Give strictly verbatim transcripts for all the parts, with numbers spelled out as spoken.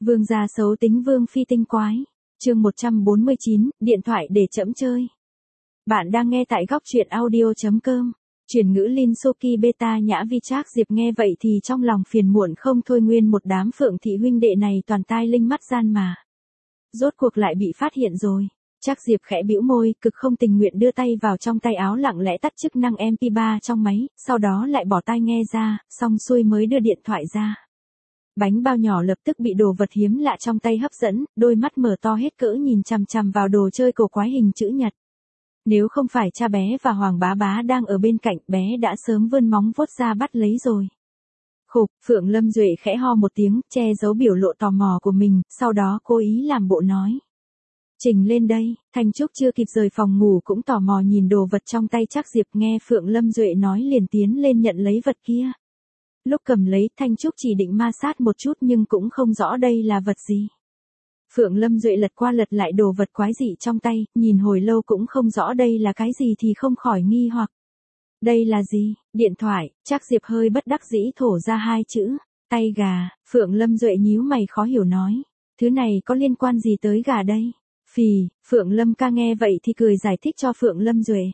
Vương gia xấu tính vương phi tinh quái. Chương một trăm bốn mươi chín, điện thoại để trẫm chơi. Bạn đang nghe tại góc truyện audio chấm com. Chuyển ngữ Lin Soki Beta Nhã Vi Trác Diệp nghe vậy thì trong lòng phiền muộn không thôi, nguyên một đám Phượng thị huynh đệ này toàn tai linh mắt gian mà. Rốt cuộc lại bị phát hiện rồi. Trác Diệp khẽ bĩu môi, cực không tình nguyện đưa tay vào trong tay áo, lặng lẽ tắt chức năng em pê ba trong máy, sau đó lại bỏ tai nghe ra, xong xuôi mới đưa điện thoại ra. Bánh bao nhỏ lập tức bị đồ vật hiếm lạ trong tay hấp dẫn, đôi mắt mở to hết cỡ nhìn chằm chằm vào đồ chơi cổ quái hình chữ nhật. Nếu không phải cha bé và Hoàng bá bá đang ở bên cạnh, bé đã sớm vươn móng vuốt ra bắt lấy rồi. Khục, Phượng Lâm Duệ khẽ ho một tiếng, che giấu biểu lộ tò mò của mình, sau đó cố ý làm bộ nói. Trình lên đây. Thanh Trúc chưa kịp rời phòng ngủ cũng tò mò nhìn đồ vật trong tay Trác Diệp, nghe Phượng Lâm Duệ nói liền tiến lên nhận lấy vật kia. Lúc cầm lấy, Thanh Trúc chỉ định ma sát một chút nhưng cũng không rõ đây là vật gì. Phượng Lâm Duệ lật qua lật lại đồ vật quái dị trong tay, nhìn hồi lâu cũng không rõ đây là cái gì thì không khỏi nghi hoặc. Đây là gì? Điện thoại. Trác Diệp hơi bất đắc dĩ thổ ra hai chữ. Tay gà. Phượng Lâm Duệ nhíu mày khó hiểu nói. Thứ này có liên quan gì tới gà đây? Phì. Phượng Lâm ca nghe vậy thì cười giải thích cho Phượng Lâm Duệ.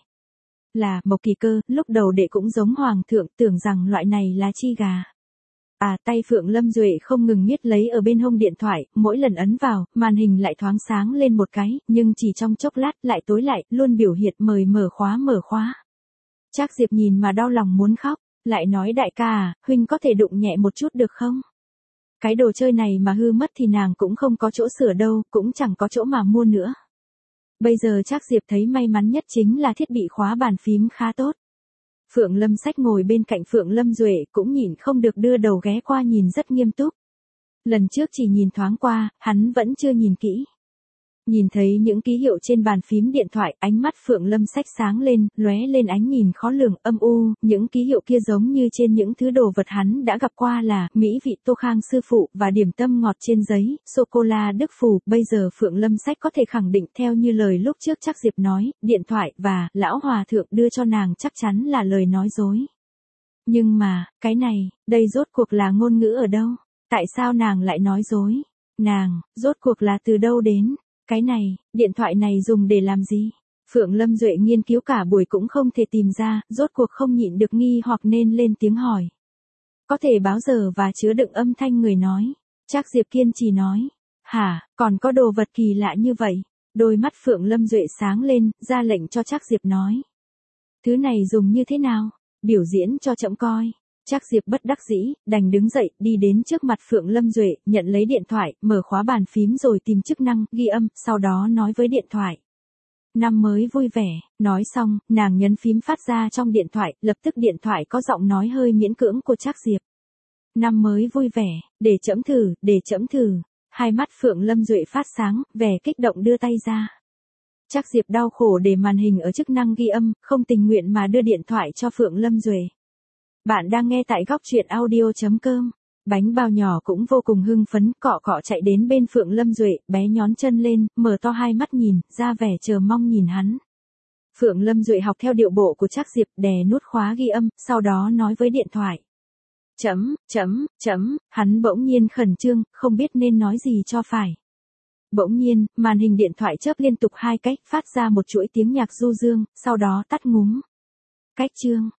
Là, Mộc Kỳ Cơ, lúc đầu đệ cũng giống Hoàng thượng, tưởng rằng loại này là chi gà. À, tay Phượng Lâm Duệ không ngừng miết lấy ở bên hông điện thoại, mỗi lần ấn vào, màn hình lại thoáng sáng lên một cái, nhưng chỉ trong chốc lát lại tối lại, luôn biểu hiện mời mở khóa mở khóa. Trác Diệp nhìn mà đau lòng muốn khóc, lại nói đại ca à, huynh có thể đụng nhẹ một chút được không? Cái đồ chơi này mà hư mất thì nàng cũng không có chỗ sửa đâu, cũng chẳng có chỗ mà mua nữa. Bây giờ Trác Diệp thấy may mắn nhất chính là thiết bị khóa bàn phím khá tốt. Phượng Lâm Sách ngồi bên cạnh Phượng Lâm Duệ cũng nhìn không được đưa đầu ghé qua nhìn rất nghiêm túc. Lần trước chỉ nhìn thoáng qua, hắn vẫn chưa nhìn kỹ. Nhìn thấy những ký hiệu trên bàn phím điện thoại, ánh mắt Phượng Lâm Sách sáng lên, lóe lên ánh nhìn khó lường, âm u, những ký hiệu kia giống như trên những thứ đồ vật hắn đã gặp qua là mỹ vị Tô Khang sư phụ và điểm tâm ngọt trên giấy, sô-cô-la Đức Phù. Bây giờ Phượng Lâm Sách có thể khẳng định theo như lời lúc trước Trác Diệp nói, điện thoại và lão hòa thượng đưa cho nàng chắc chắn là lời nói dối. Nhưng mà, cái này, đây rốt cuộc là ngôn ngữ ở đâu? Tại sao nàng lại nói dối? Nàng, rốt cuộc là từ đâu đến? Cái này, điện thoại này dùng để làm gì? Phượng Lâm Duệ nghiên cứu cả buổi cũng không thể tìm ra, rốt cuộc không nhịn được nghi hoặc nên lên tiếng hỏi. Có thể báo giờ và chứa đựng âm thanh người nói. Trác Diệp kiên trì nói. Hả, còn có đồ vật kỳ lạ như vậy? Đôi mắt Phượng Lâm Duệ sáng lên, ra lệnh cho Trác Diệp nói. Thứ này dùng như thế nào? Biểu diễn cho trẫm coi. Trác Diệp bất đắc dĩ, đành đứng dậy, đi đến trước mặt Phượng Lâm Duệ, nhận lấy điện thoại, mở khóa bàn phím rồi tìm chức năng, ghi âm, sau đó nói với điện thoại. Năm mới vui vẻ, nói xong, nàng nhấn phím phát ra trong điện thoại, lập tức điện thoại có giọng nói hơi miễn cưỡng của Trác Diệp. Năm mới vui vẻ, để trẫm thử, để trẫm thử. Hai mắt Phượng Lâm Duệ phát sáng, vẻ kích động đưa tay ra. Trác Diệp đau khổ để màn hình ở chức năng ghi âm, không tình nguyện mà đưa điện thoại cho Phượng Lâm Duệ. Bạn đang nghe tại góc truyện audio chấm com. Bánh bao nhỏ cũng vô cùng hưng phấn, cọ cọ chạy đến bên Phượng Lâm Duệ, bé nhón chân lên, mở to hai mắt nhìn, ra vẻ chờ mong nhìn hắn. Phượng Lâm Duệ học theo điệu bộ của Trác Diệp, đè nút khóa ghi âm, sau đó nói với điện thoại. Chấm, chấm, chấm, hắn bỗng nhiên khẩn trương, không biết nên nói gì cho phải. Bỗng nhiên, màn hình điện thoại chớp liên tục hai cách, phát ra một chuỗi tiếng nhạc du dương, sau đó tắt ngúm. Cách chương.